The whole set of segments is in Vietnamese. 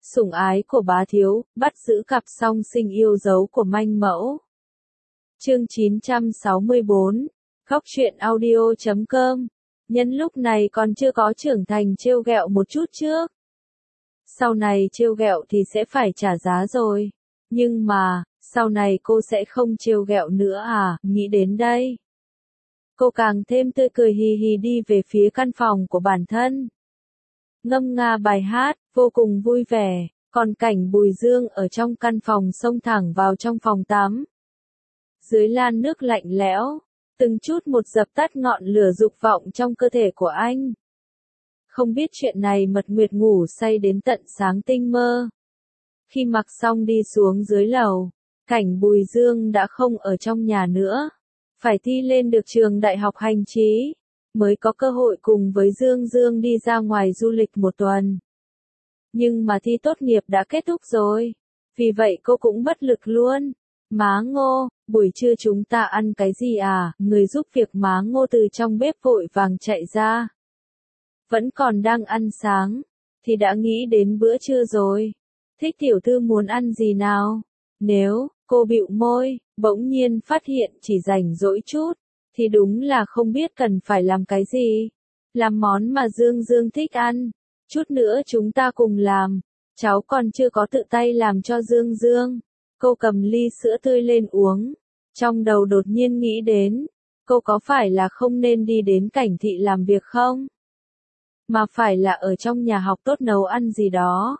Sủng ái của bá thiếu, bắt giữ cặp song sinh yêu dấu của manh mẫu. Chương 964, Góc truyện audio.com. Nhân lúc này còn chưa có trưởng thành trêu ghẹo một chút trước. Sau này trêu ghẹo thì sẽ phải trả giá rồi. Nhưng mà, sau này cô sẽ không trêu ghẹo nữa à, nghĩ đến đây. Cô càng thêm tươi cười hì hì đi về phía căn phòng của bản thân. Ngâm nga bài hát, vô cùng vui vẻ, còn cảnh Bùi Dương ở trong căn phòng xông thẳng vào trong phòng tắm. Dưới lan nước lạnh lẽo, từng chút một dập tắt ngọn lửa dục vọng trong cơ thể của anh. Không biết chuyện này Mật Nguyệt ngủ say đến tận sáng tinh mơ. Khi mặc xong đi xuống dưới lầu, cảnh Bùi Dương đã không ở trong nhà nữa. Phải thi lên được trường đại học hành trí, mới có cơ hội cùng với Dương Dương đi ra ngoài du lịch một tuần. Nhưng mà thi tốt nghiệp đã kết thúc rồi, vì vậy cô cũng bất lực luôn. Má Ngô, buổi trưa chúng ta ăn cái gì à? Người giúp việc má Ngô từ trong bếp vội vàng chạy ra. Vẫn còn đang ăn sáng, thì đã nghĩ đến bữa trưa rồi. Thích tiểu thư muốn ăn gì nào? Nếu, cô bĩu môi, bỗng nhiên phát hiện chỉ rảnh rỗi chút, thì đúng là không biết cần phải làm cái gì. Làm món mà Dương Dương thích ăn. Chút nữa chúng ta cùng làm. Cháu còn chưa có tự tay làm cho Dương Dương. Cô cầm ly sữa tươi lên uống. Trong đầu đột nhiên nghĩ đến, cô có phải là không nên đi đến Cảnh Thị làm việc không? Mà phải là ở trong nhà học tốt nấu ăn gì đó.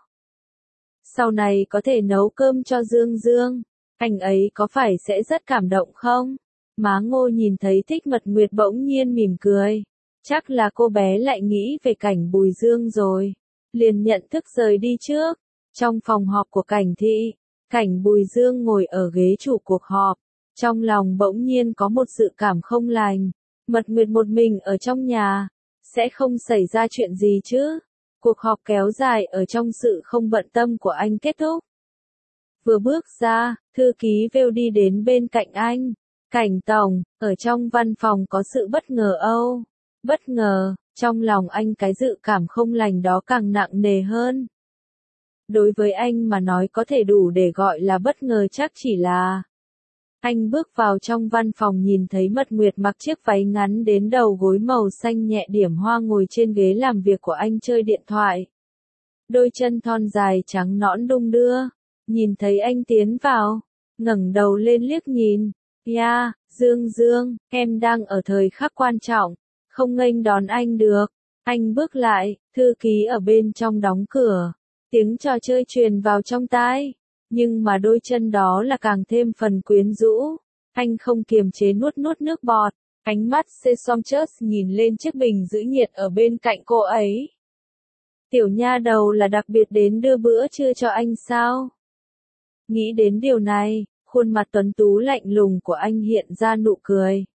Sau này có thể nấu cơm cho Dương Dương. Anh ấy có phải sẽ rất cảm động không? Má Ngô nhìn thấy Thích Mật Nguyệt bỗng nhiên mỉm cười. Chắc là cô bé lại nghĩ về cảnh Bùi Dương rồi. Liền nhận thức rời đi trước. Trong phòng họp của Cảnh Thị, cảnh Bùi Dương ngồi ở ghế chủ cuộc họp. Trong lòng bỗng nhiên có một dự cảm không lành. Mật Nguyệt một mình ở trong nhà, sẽ không xảy ra chuyện gì chứ? Cuộc họp kéo dài ở trong sự không bận tâm của anh kết thúc. Vừa bước ra, thư ký Vêu đi đến bên cạnh anh. Cảnh tổng, ở trong văn phòng có sự bất ngờ âu. Bất ngờ, trong lòng anh cái dự cảm không lành đó càng nặng nề hơn. Đối với anh mà nói có thể đủ để gọi là bất ngờ chắc chỉ là. Anh bước vào trong văn phòng nhìn thấy Mật Nguyệt mặc chiếc váy ngắn đến đầu gối màu xanh nhẹ điểm hoa ngồi trên ghế làm việc của anh chơi điện thoại. Đôi chân thon dài trắng nõn đung đưa. Nhìn thấy anh tiến vào, ngẩng đầu lên liếc nhìn. Ya, Dương Dương, em đang ở thời khắc quan trọng, không nghênh đón anh được. Anh bước lại, thư ký ở bên trong đóng cửa. Tiếng trò chơi truyền vào trong tai. Nhưng mà đôi chân đó là càng thêm phần quyến rũ. Anh không kiềm chế nuốt nước bọt. Ánh mắt Sesomchus nhìn lên chiếc bình giữ nhiệt ở bên cạnh cô ấy. Tiểu nha đầu là đặc biệt đến đưa bữa trưa cho anh sao? Nghĩ đến điều này, khuôn mặt tuấn tú lạnh lùng của anh hiện ra nụ cười.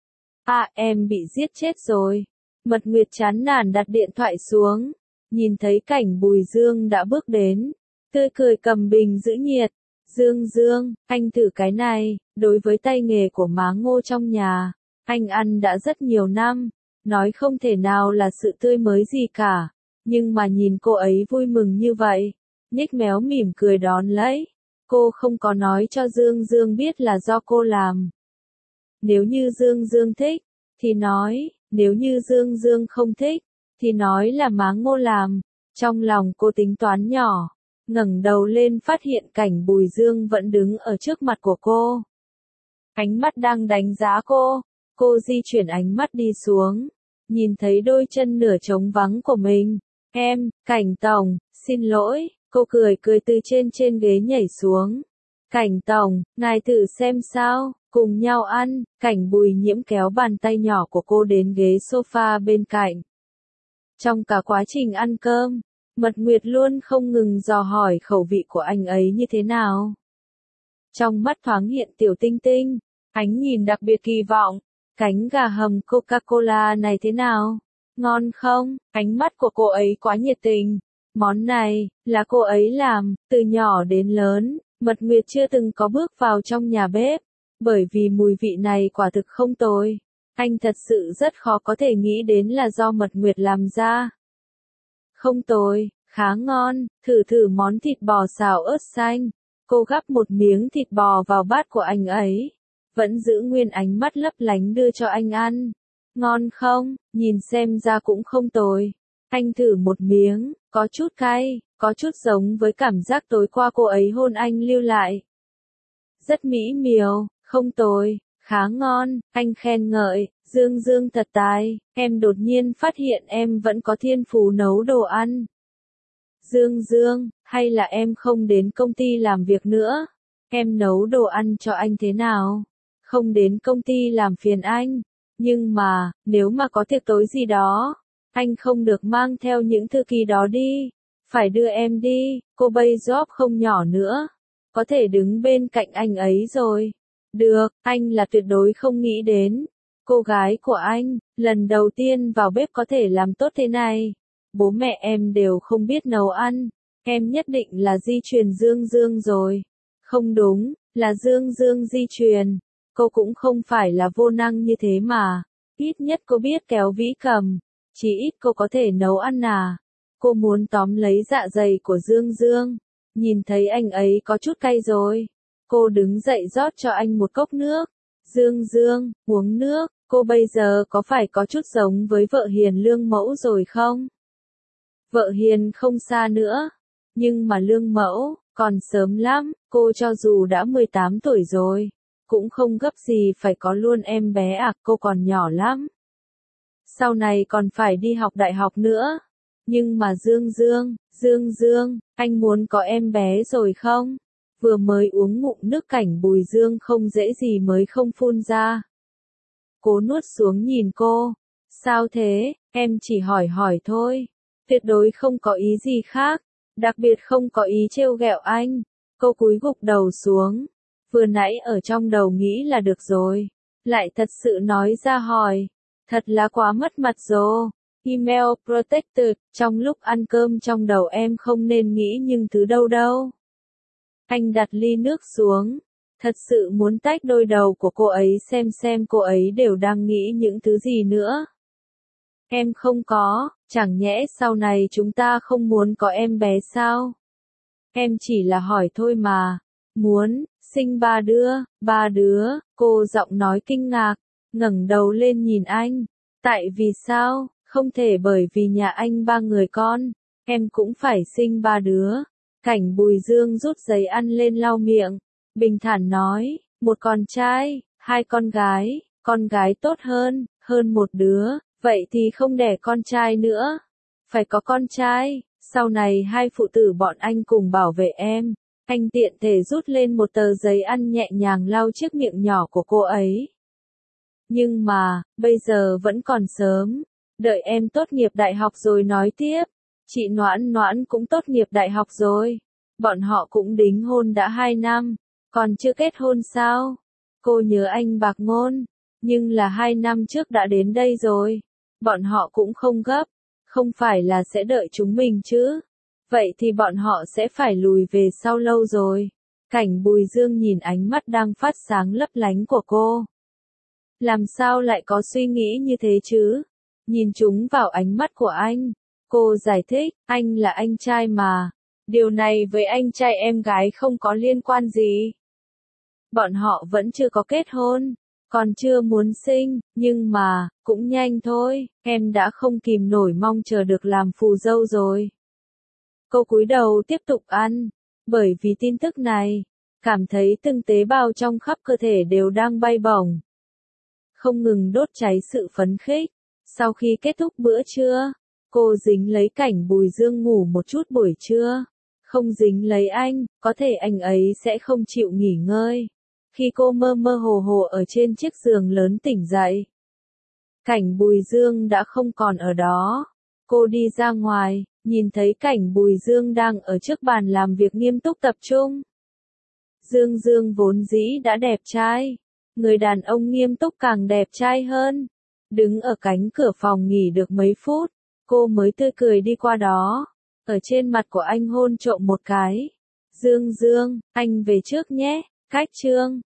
À, em bị giết chết rồi. Mật Nguyệt chán nản đặt điện thoại xuống. Nhìn thấy cảnh Bùi Dương đã bước đến. Tươi cười cầm bình giữ nhiệt. Dương Dương, anh thử cái này. Đối với tay nghề của má Ngô trong nhà, anh ăn đã rất nhiều năm. Nói không thể nào là sự tươi mới gì cả. Nhưng mà nhìn cô ấy vui mừng như vậy. Nhếch méo mỉm cười đón lấy. Cô không có nói cho Dương Dương biết là do cô làm. Nếu như Dương Dương thích, thì nói, nếu như Dương Dương không thích, thì nói là má Ngô làm. Trong lòng cô tính toán nhỏ, ngẩng đầu lên phát hiện cảnh Bùi Dương vẫn đứng ở trước mặt của cô. Ánh mắt đang đánh giá cô di chuyển ánh mắt đi xuống, nhìn thấy đôi chân nửa trống vắng của mình. Em, Cảnh tổng, xin lỗi. Cô cười từ trên ghế nhảy xuống. Cảnh tổng, ngài thử xem sao, cùng nhau ăn. Cảnh Bùi Nhiễm kéo bàn tay nhỏ của cô đến ghế sofa bên cạnh. Trong cả quá trình ăn cơm, Mật Nguyệt luôn không ngừng dò hỏi khẩu vị của anh ấy như thế nào. Trong mắt thoáng hiện tiểu tinh tinh, ánh nhìn đặc biệt kỳ vọng. Cánh gà hầm Coca-Cola này thế nào? Ngon không? Ánh mắt của cô ấy quá nhiệt tình. Món này, là cô ấy làm, từ nhỏ đến lớn, Mật Nguyệt chưa từng có bước vào trong nhà bếp, bởi vì mùi vị này quả thực không tồi. Anh thật sự rất khó có thể nghĩ đến là do Mật Nguyệt làm ra. Không tồi, khá ngon, thử thử món thịt bò xào ớt xanh. Cô gắp một miếng thịt bò vào bát của anh ấy, vẫn giữ nguyên ánh mắt lấp lánh đưa cho anh ăn. Ngon không? Nhìn xem ra cũng không tồi. Anh thử một miếng, có chút cay, có chút giống với cảm giác tối qua cô ấy hôn anh lưu lại. Rất mỹ miều, không tồi, khá ngon, anh khen ngợi, Dương Dương thật tài, em đột nhiên phát hiện em vẫn có thiên phú nấu đồ ăn. Dương Dương, hay là em không đến công ty làm việc nữa? Em nấu đồ ăn cho anh thế nào? Không đến công ty làm phiền anh. Nhưng mà, nếu mà có tiệc tối gì đó, anh không được mang theo những thư ký đó đi. Phải đưa em đi, cô bây job không nhỏ nữa. Có thể đứng bên cạnh anh ấy rồi. Được, anh là tuyệt đối không nghĩ đến. Cô gái của anh, lần đầu tiên vào bếp có thể làm tốt thế này. Bố mẹ em đều không biết nấu ăn. Em nhất định là di truyền Dương Dương rồi. Không đúng, là Dương Dương di truyền. Cô cũng không phải là vô năng như thế mà. Ít nhất cô biết kéo vĩ cầm. Chỉ ít cô có thể nấu ăn à. Cô muốn tóm lấy dạ dày của Dương Dương. Nhìn thấy anh ấy có chút cay rồi. Cô đứng dậy rót cho anh một cốc nước. Dương Dương, uống nước. Cô bây giờ có phải có chút giống với vợ hiền lương mẫu rồi không? Vợ hiền không xa nữa. Nhưng mà lương mẫu, còn sớm lắm. Cô cho dù đã 18 tuổi rồi, cũng không gấp gì phải có luôn em bé à, cô còn nhỏ lắm. Sau này còn phải đi học đại học nữa. Nhưng mà Dương Dương, anh muốn có em bé rồi không? Vừa mới uống ngụm nước Cảnh Bùi Dương không dễ gì mới không phun ra. Cố nuốt xuống nhìn cô. Sao thế, em chỉ hỏi hỏi thôi. Tuyệt đối không có ý gì khác. Đặc biệt không có ý trêu ghẹo anh. Cô cúi gục đầu xuống. Vừa nãy ở trong đầu nghĩ là được rồi. Lại thật sự nói ra hỏi. Thật là quá mất mặt rồi. Email protected, trong lúc ăn cơm trong đầu em không nên nghĩ những thứ đâu đâu. Anh đặt ly nước xuống. Thật sự muốn tách đôi đầu của cô ấy xem cô ấy đều đang nghĩ những thứ gì nữa. Em không có, chẳng nhẽ sau này chúng ta không muốn có em bé sao? Em chỉ là hỏi thôi mà. Muốn, sinh ba đứa, cô giọng nói kinh ngạc, ngẩng đầu lên nhìn anh. Tại vì sao, không thể bởi vì nhà anh 3 người con, em cũng phải sinh 3 đứa. Cảnh Bùi Dương rút giấy ăn lên lau miệng, bình thản nói, một con trai, 2 con gái tốt hơn một đứa, vậy thì không đẻ con trai nữa. Phải có con trai, sau này 2 phụ tử bọn anh cùng bảo vệ em. Anh tiện thể rút lên một tờ giấy ăn nhẹ nhàng lau chiếc miệng nhỏ của cô ấy. Nhưng mà, bây giờ vẫn còn sớm. Đợi em tốt nghiệp đại học rồi nói tiếp. Chị Noãn Noãn cũng tốt nghiệp đại học rồi. Bọn họ cũng đính hôn đã 2 năm. Còn chưa kết hôn sao? Cô nhớ anh Bạc Ngôn. Nhưng là 2 năm trước đã đến đây rồi. Bọn họ cũng không gấp. Không phải là sẽ đợi chúng mình chứ. Vậy thì bọn họ sẽ phải lùi về sau lâu rồi. Cảnh Bùi Dương nhìn ánh mắt đang phát sáng lấp lánh của cô. Làm sao lại có suy nghĩ như thế chứ? Nhìn chúng vào ánh mắt của anh. Cô giải thích, anh là anh trai mà. Điều này với anh trai em gái không có liên quan gì. Bọn họ vẫn chưa có kết hôn. Còn chưa muốn sinh, nhưng mà, cũng nhanh thôi, em đã không kìm nổi mong chờ được làm phù dâu rồi. Cô cúi đầu tiếp tục ăn, bởi vì tin tức này, cảm thấy từng tế bào trong khắp cơ thể đều đang bay bổng. Không ngừng đốt cháy sự phấn khích. Sau khi kết thúc bữa trưa, cô dính lấy Cảnh Bùi Dương ngủ một chút buổi trưa. Không dính lấy anh, có thể anh ấy sẽ không chịu nghỉ ngơi. Khi cô mơ mơ hồ hồ ở trên chiếc giường lớn tỉnh dậy, Cảnh Bùi Dương đã không còn ở đó. Cô đi ra ngoài, nhìn thấy Cảnh Bùi Dương đang ở trước bàn làm việc nghiêm túc tập trung. Dương Dương vốn dĩ đã đẹp trai. Người đàn ông nghiêm túc càng đẹp trai hơn. Đứng ở cánh cửa phòng nghỉ được mấy phút, cô mới tươi cười đi qua đó. Ở trên mặt của anh hôn trộm một cái. Dương Dương, anh về trước nhé. Cách chương